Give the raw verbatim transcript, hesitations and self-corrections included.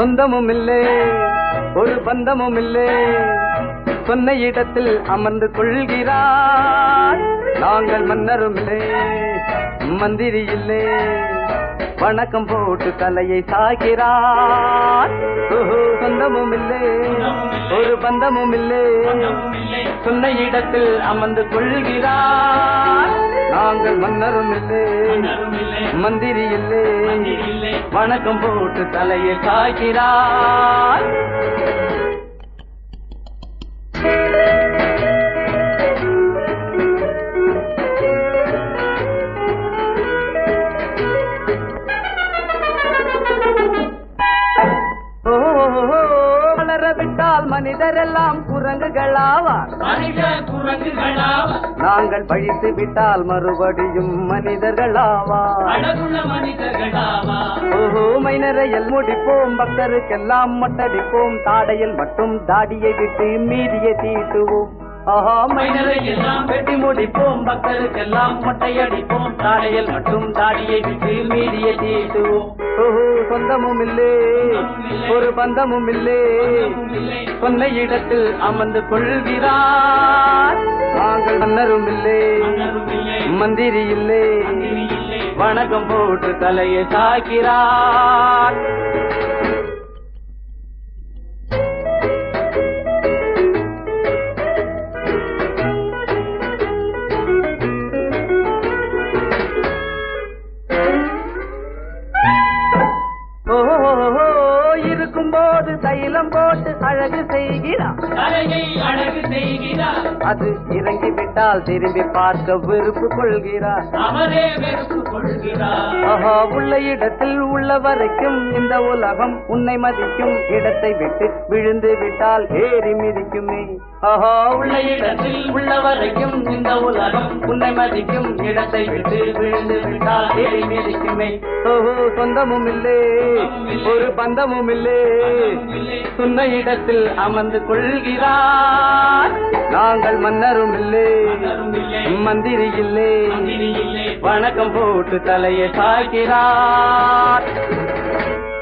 சொந்தமும் இல்லை ஒரு பந்தமும் இல்லை சொன்ன இடத்தில் அமர்ந்து கொள்கிறார் நாங்கள் மன்னரும் இல்லை மந்திரி இல்லை வணக்கம் போட்டு தலையை சாய்கிறார் சொந்தமும் இல்லை ஒரு பந்தமும் இல்லை சொன்ன இடத்தில் அமர்ந்து கொள்கிறார் நாங்கள் மன்னரும் இல்லை மந்திரி இல்லை வணக்கம் போட்டு தலையை சாய்கிறார் வளரவிட்டால் மனிதரெல்லாம் குரங்குகளாவார் நாங்கள் பழித்து விட்டால் மறுபடியும் மனிதர்களாவார் ஓஹோ மைனரையில் முடிப்போம் பக்தருக்கெல்லாம் மொட்டடிப்போம் தாடையில் மட்டும் தாடியை விட்டு மீறிய தீட்டுவோம் ஆஹா மைனரை எல்லாம் வெட்டி முடிப்போம் பக்தருக்கெல்லாம் மொட்டையடிப்போம் தாடையில் மட்டும் தாடியை விட்டு மீறிய தீட்டுவோம் ஓஹோ சொந்தமும் இல்லை ஒரு பந்தமும் இல்லை சொன்ன இடத்தில் அமர்ந்து கொள்கிறார் நாங்கள் மன்னரும் இல்லை மந்திரி இல்லை வணக்கம் போட்டு தலையை சாய்க்கிறார் இருக்கும்போது தைலம் போட்டு அழகு செய்கிறார் அழகு செய்கிறார் அது இறங்கி விட்டால் திரும்பி பார்க்க வெறுப்பு கொள்கிறார் அவரே வெறுப்பு கொள்கிறார் ஆஹா உள்ள இடத்தில் உள்ள வரைக்கும் இந்த உலகம் உன்னை மதிக்கும் இடத்தை விட்டு விழுந்து விட்டால் ஏறி மிதிக்குமே ஆஹா உள்ள இடத்தில் உள்ள வரைக்கும் இந்த உலகம் உன்னை மதிக்கும் இடத்தை விட்டு விழுந்து விட்டால் ஏறி மிதிக்குமே ஓஹோ சொந்தமும் இல்லை ஒரு பந்தமும் இல்லை சொன்ன இடத்தில் அமர்ந்து கொள்கிறார் நாங்கள் மன்னரும் இல்லை மந்திரி இல்லை வணக்கம் போட்டு தலையை சாய்க்கிறார்